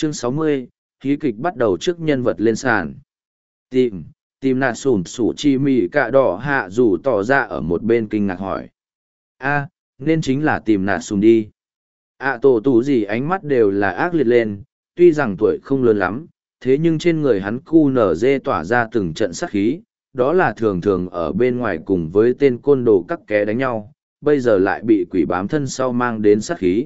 Chương 60, hí kịch bắt đầu trước nhân vật lên sàn. Tìm nạt sủn sủ chi mì cạ đỏ hạ dù tỏ ra ở một bên kinh ngạc hỏi. Nên chính là tìm nạt sùn đi. Tổ tù gì ánh mắt đều là ác liệt lên, tuy rằng tuổi không lớn lắm, thế nhưng trên người hắn cu nở dê tỏa ra từng trận sát khí, đó là thường thường ở bên ngoài cùng với tên côn đồ cắt ké đánh nhau, bây giờ lại bị quỷ bám thân sau mang đến sát khí.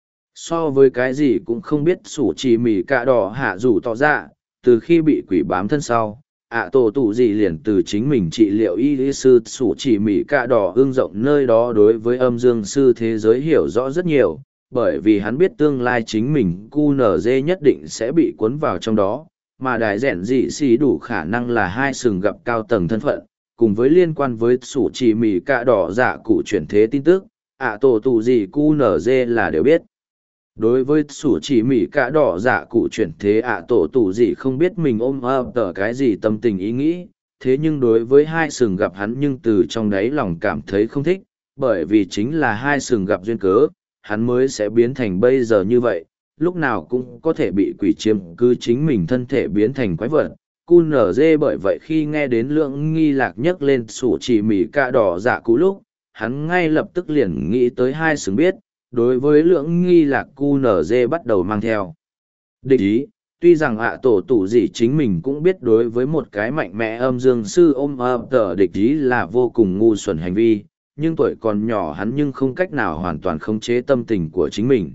So với cái gì cũng không biết sủ chỉ mì cạ đỏ hạ rủ tỏ ra, từ khi bị quỷ bám thân sau, tổ tù gì liền từ chính mình trị liệu y lý sư sủ chỉ mì cạ đỏ ương rộng nơi đó đối với âm dương sư thế giới hiểu rõ rất nhiều, bởi vì hắn biết tương lai chính mình cu nở dê nhất định sẽ bị cuốn vào trong đó, mà đài rèn dị xì đủ khả năng là hai sừng gặp cao tầng thân phận, cùng với liên quan với sủ chỉ mì cạ đỏ giả cụ chuyển thế tin tức, tổ tù gì cu nở dê là đều biết. Đối với sủ chỉ mỉ cả đỏ dạ cụ chuyển thế tổ tù gì không biết mình ôm ấp tờ cái gì tâm tình ý nghĩ, thế nhưng đối với hai sừng gặp hắn nhưng từ trong đáy lòng cảm thấy không thích, bởi vì chính là hai sừng gặp duyên cớ, hắn mới sẽ biến thành bây giờ như vậy, lúc nào cũng có thể bị quỷ chiếm cứ chính mình thân thể biến thành quái vật. Cun nở dê bởi vậy khi nghe đến lượng nghi lạc nhấc lên sủ chỉ mỉ cả đỏ dạ cụ lúc, hắn ngay lập tức liền nghĩ tới hai sừng biết. Đối với lượng nghi lạc cu nở dê bắt đầu mang theo địch ý, tuy rằng tổ tủ gì chính mình cũng biết đối với một cái mạnh mẽ âm dương sư ôm tờ địch ý là vô cùng ngu xuẩn hành vi, nhưng tuổi còn nhỏ hắn nhưng không cách nào hoàn toàn khống chế tâm tình của chính mình.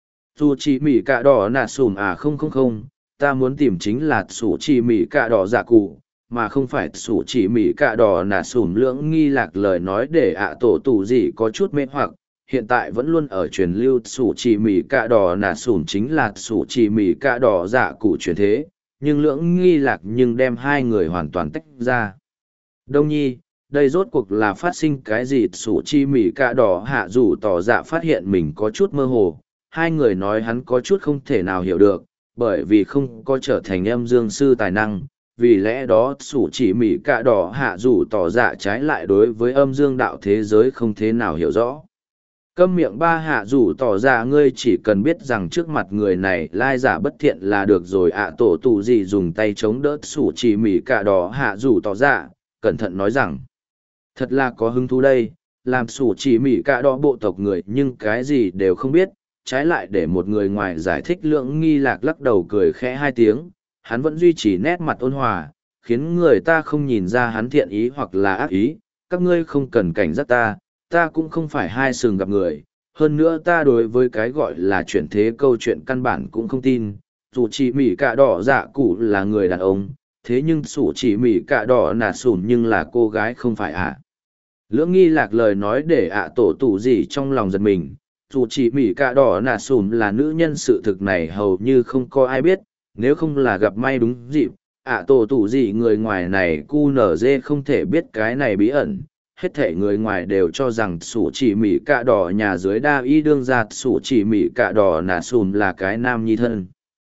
Dù chỉ mỉ cạ đỏ nà sùm không, ta muốn tìm chính là sủ chỉ mỉ cạ đỏ dạ cụ, mà không phải sủ chỉ mỉ cạ đỏ nà sùm. Lượng nghi lạc lời nói để tổ tủ gì có chút mê hoặc. Hiện tại vẫn luôn ở truyền lưu sủ chỉ mì cạ đỏ nà sủn chính là sủ chỉ mì cạ đỏ dạ cụ truyền thế, nhưng lưỡng nghi lạc nhưng đem hai người hoàn toàn tách ra. Đông nhi, đây rốt cuộc là phát sinh cái gì? Sủ chỉ mì cạ đỏ hạ rủ tỏ dạ phát hiện mình có chút mơ hồ, hai người nói hắn có chút không thể nào hiểu được, bởi vì không có trở thành âm dương sư tài năng. Vì lẽ đó sủ chỉ mì cạ đỏ hạ rủ tỏ dạ trái lại đối với âm dương đạo thế giới không thế nào hiểu rõ. Câm miệng ba hạ rủ tỏ ra ngươi chỉ cần biết rằng trước mặt người này lai giả bất thiện là được rồi. Tổ tù gì dùng tay chống đỡ sủ chỉ mỉ cả đỏ hạ rủ tỏ ra, cẩn thận nói rằng. Thật là có hứng thú đây, làm sủ chỉ mỉ cả đỏ bộ tộc người nhưng cái gì đều không biết, trái lại để một người ngoài giải thích. Lượng nghi lạc lắc đầu cười khẽ hai tiếng, hắn vẫn duy trì nét mặt ôn hòa, khiến người ta không nhìn ra hắn thiện ý hoặc là ác ý. Các ngươi không cần cảnh giác ta cũng không phải hai sừng gặp người, hơn nữa ta đối với cái gọi là chuyển thế câu chuyện căn bản cũng không tin. Dù chỉ mỉ cạ đỏ dạ cụ là người đàn ông, thế nhưng sủ chỉ mỉ cạ đỏ nà sùn nhưng là cô gái không phải Lưỡng nghi lạc lời nói để tổ tủ gì trong lòng giật mình. Dù chỉ mỉ cạ đỏ nà sùn là nữ nhân, sự thực này hầu như không có ai biết, nếu không là gặp may đúng dịp. Tổ tủ gì người ngoài này cu nở dê không thể biết cái này bí ẩn. Hết thể người ngoài đều cho rằng sủ chỉ mỉ cạ đỏ nhà dưới đa y đương ra sủ chỉ mỉ cạ đỏ nà sùm là cái nam nhi thân.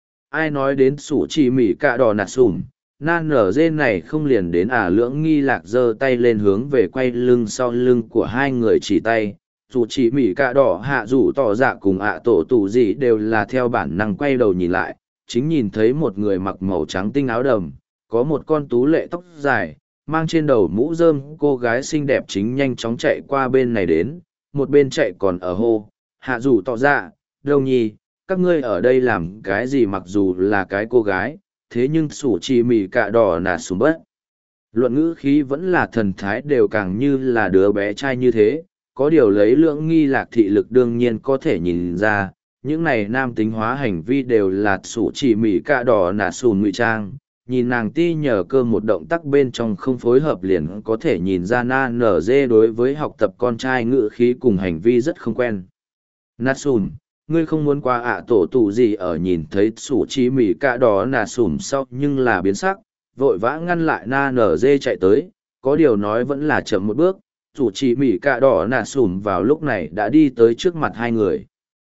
Ai nói đến sủ chỉ mỉ cạ đỏ nà sùm, nan nở dê này không liền đến lưỡng nghi lạc giơ tay lên hướng về quay lưng sau lưng của hai người chỉ tay. Sủ chỉ mỉ cạ đỏ hạ rủ tỏ dạ cùng tổ tù gì đều là theo bản năng quay đầu nhìn lại, chính nhìn thấy một người mặc màu trắng tinh áo đầm, có một con tú lệ tóc dài, mang trên đầu mũ rơm cô gái xinh đẹp chính nhanh chóng chạy qua bên này đến, một bên chạy còn ở hô, hạ rủ tỏ ra, đâu nhi, các ngươi ở đây làm cái gì? Mặc dù là cái cô gái, thế nhưng sủ chỉ mỉ cạ đỏ nà sùm bất. Luận ngữ khí vẫn là thần thái đều càng như là đứa bé trai như thế, có điều lấy lượng nghi lạc thị lực đương nhiên có thể nhìn ra, những này nam tính hóa hành vi đều là sủ chỉ mỉ cạ đỏ nà sùm ngụy trang. Nhìn nàng ti nhờ cơ một động tác bên trong không phối hợp liền có thể nhìn ra nở dê đối với học tập con trai ngữ khí cùng hành vi rất không quen. Nà sùm, ngươi không muốn qua tổ tù gì ở nhìn thấy sủ chỉ mỉ cạ đỏ nà sùm sau nhưng là biến sắc, vội vã ngăn lại nở dê chạy tới, có điều nói vẫn là chậm một bước. Sủ chỉ mỉ cạ đỏ nà sùm vào lúc này đã đi tới trước mặt hai người.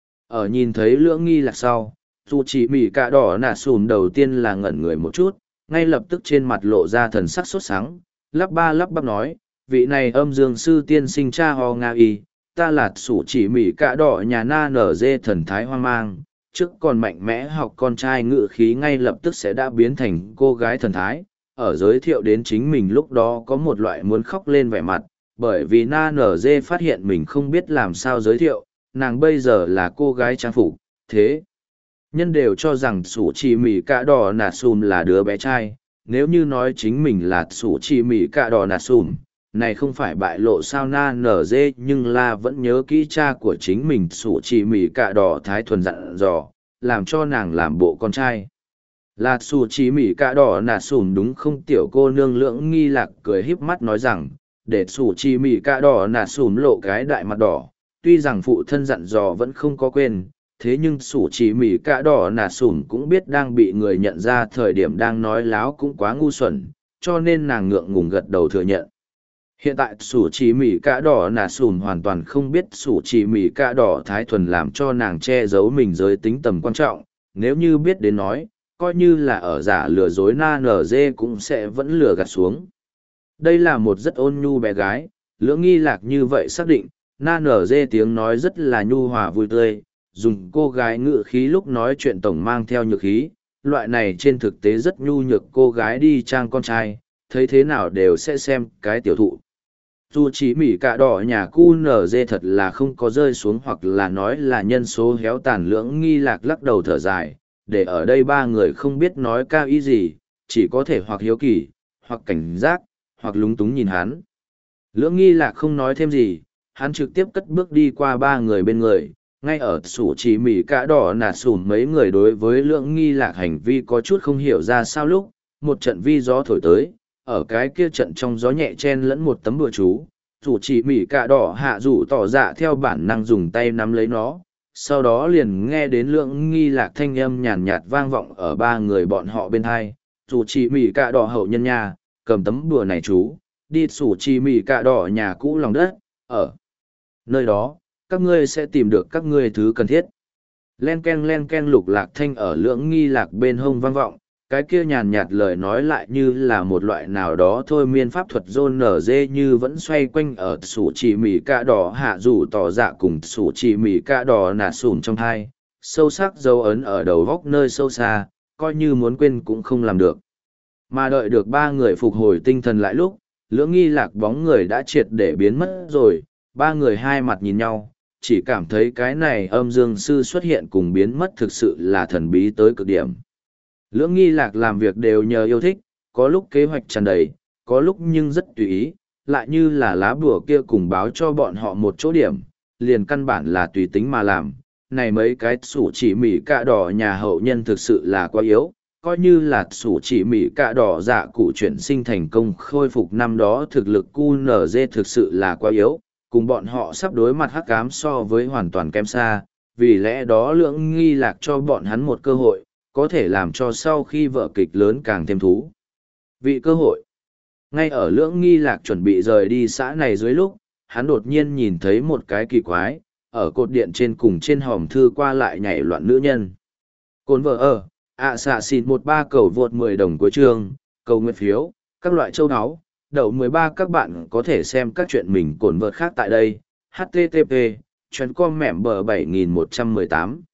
Ở nhìn thấy lưỡng nghi lạc sau, sủ chỉ mỉ cạ đỏ nà sùm đầu tiên là ngẩn người một chút, ngay lập tức trên mặt lộ ra thần sắc sốt sắng, lắp bắp nói, vị này âm dương sư tiên sinh cha ho nga y, ta là sủ chỉ mỉ cạ đỏ nhà nở dê. Thần thái hoang mang, trước còn mạnh mẽ học con trai ngự khí ngay lập tức sẽ đã biến thành cô gái thần thái, ở giới thiệu đến chính mình lúc đó có một loại muốn khóc lên vẻ mặt, bởi vì Na Nở Dê phát hiện mình không biết làm sao giới thiệu, nàng bây giờ là cô gái trang phục, thế. Nhân đều cho rằng Sủ Chỉ Mỉ Cạ Đỏ Nạt Sùm là đứa bé trai, nếu như nói chính mình là Sủ Chỉ Mỉ Cạ Đỏ Nạt Sùm, này không phải bại lộ sao Na Nở Dê nhưng là vẫn nhớ kỹ cha của chính mình Sủ Chỉ Mỉ Cạ Đỏ Thái Thuần dặn dò, làm cho nàng làm bộ con trai. Là Sủ Chỉ Mỉ Cạ Đỏ Nạt Sùm đúng không? Tiểu cô nương Lưỡng Nghi Lạc cười híp mắt nói rằng, để Sủ Chỉ Mỉ Cạ Đỏ Nạt Sùm lộ cái đại mặt đỏ, tuy rằng phụ thân dặn dò vẫn không có quên, thế nhưng Sủ Chỉ Mỉ Cạ Đỏ Nạt Sùm cũng biết đang bị người nhận ra thời điểm đang nói láo cũng quá ngu xuẩn, cho nên nàng ngượng ngùng gật đầu thừa nhận. Hiện tại Sủ Chỉ Mỉ Cạ Đỏ Nạt Sùm hoàn toàn không biết Sủ Chỉ Mỉ Cạ Đỏ Thái Thuần làm cho nàng che giấu mình giới tính tầm quan trọng, nếu như biết đến nói, coi như là ở giả lừa dối Na Nở Dê cũng sẽ vẫn lừa gạt xuống. Đây là một rất ôn nhu bé gái, Lưỡng Nghi Lạc như vậy xác định, Na Nở Dê tiếng nói rất là nhu hòa vui tươi, dùng cô gái ngự khí lúc nói chuyện tổng mang theo nhược khí, loại này trên thực tế rất nhu nhược cô gái đi trang con trai, thấy thế nào đều sẽ xem cái tiểu thụ. Dù chỉ Mỉ Cạ Đỏ nhà cu nở dê thật là không có rơi xuống hoặc là nói là nhân số héo tàn. Lưỡng Nghi Lạc lắc đầu thở dài, để ở đây ba người không biết nói cao ý gì, chỉ có thể hoặc hiếu kỳ, hoặc cảnh giác, hoặc lúng túng nhìn hắn. Lưỡng Nghi Lạc không nói thêm gì, hắn trực tiếp cất bước đi qua ba người bên người, ngay ở Sủ Chỉ Mỉ Cạ Đỏ Nạt Sùm mấy người đối với Lưỡng Nghi Lạc hành vi có chút không hiểu ra sao lúc, một trận vi gió thổi tới, ở cái kia trận trong gió nhẹ chen lẫn một tấm bùa chú, Sủ Chỉ Mỉ Cạ Đỏ hạ rủ tỏ dạ theo bản năng dùng tay nắm lấy nó, sau đó liền nghe đến Lưỡng Nghi Lạc thanh âm nhàn nhạt vang vọng ở ba người bọn họ bên hai. Sủ Chỉ Mỉ Cạ Đỏ hậu nhân nhà, cầm tấm bùa này chú, đi Sủ Chỉ Mỉ Cạ Đỏ nhà cũ lòng đất, ở nơi đó các ngươi sẽ tìm được các ngươi thứ cần thiết. Len ken lục lạc thanh ở Lưỡng Nghi Lạc bên hông vang vọng, cái kia nhàn nhạt lời nói lại như là một loại nào đó thôi miên pháp thuật rôn nở dê như vẫn xoay quanh ở Sủ Chỉ Mỉ Cạ Đỏ hạ rủ tỏ dạ cùng Sủ Chỉ Mỉ Cạ Đỏ nạt sùm trong hai, sâu sắc dấu ấn ở đầu góc nơi sâu xa, coi như muốn quên cũng không làm được. Mà đợi được ba người phục hồi tinh thần lại lúc, Lưỡng Nghi Lạc bóng người đã triệt để biến mất rồi, ba người hai mặt nhìn nhau, chỉ cảm thấy cái này âm dương sư xuất hiện cùng biến mất thực sự là thần bí tới cực điểm. Lưỡng Nghi Lạc làm việc đều nhờ yêu thích, có lúc kế hoạch tràn đầy, có lúc nhưng rất tùy ý, lại như là lá bùa kia cùng báo cho bọn họ một chỗ điểm, liền căn bản là tùy tính mà làm. Này mấy cái Sủ Chỉ Mỉ Cạ Đỏ nhà hậu nhân thực sự là quá yếu, coi như là Sủ Chỉ Mỉ Cạ Đỏ dạ cụ chuyển sinh thành công khôi phục năm đó thực lực QNZ thực sự là quá yếu, cùng bọn họ sắp đối mặt hắc ám so với hoàn toàn kém xa, vì lẽ đó Lưỡng Nghi Lạc cho bọn hắn một cơ hội, có thể làm cho sau khi vở kịch lớn càng thêm thú vị cơ hội. Ngay ở Lưỡng Nghi Lạc chuẩn bị rời đi xã này dưới lúc, hắn đột nhiên nhìn thấy một cái kỳ quái, ở cột điện trên cùng trên hòm thư qua lại nhảy loạn nữ nhân. Cồn vợ ở, xạ xịn 13 cầu vượt 10 đồng cuối chương, cầu nguyện phiếu, các loại châu áo, đậu 13 các bạn có thể xem các chuyện mình cồn vợt khác tại đây. http://com mẻm bờ 7118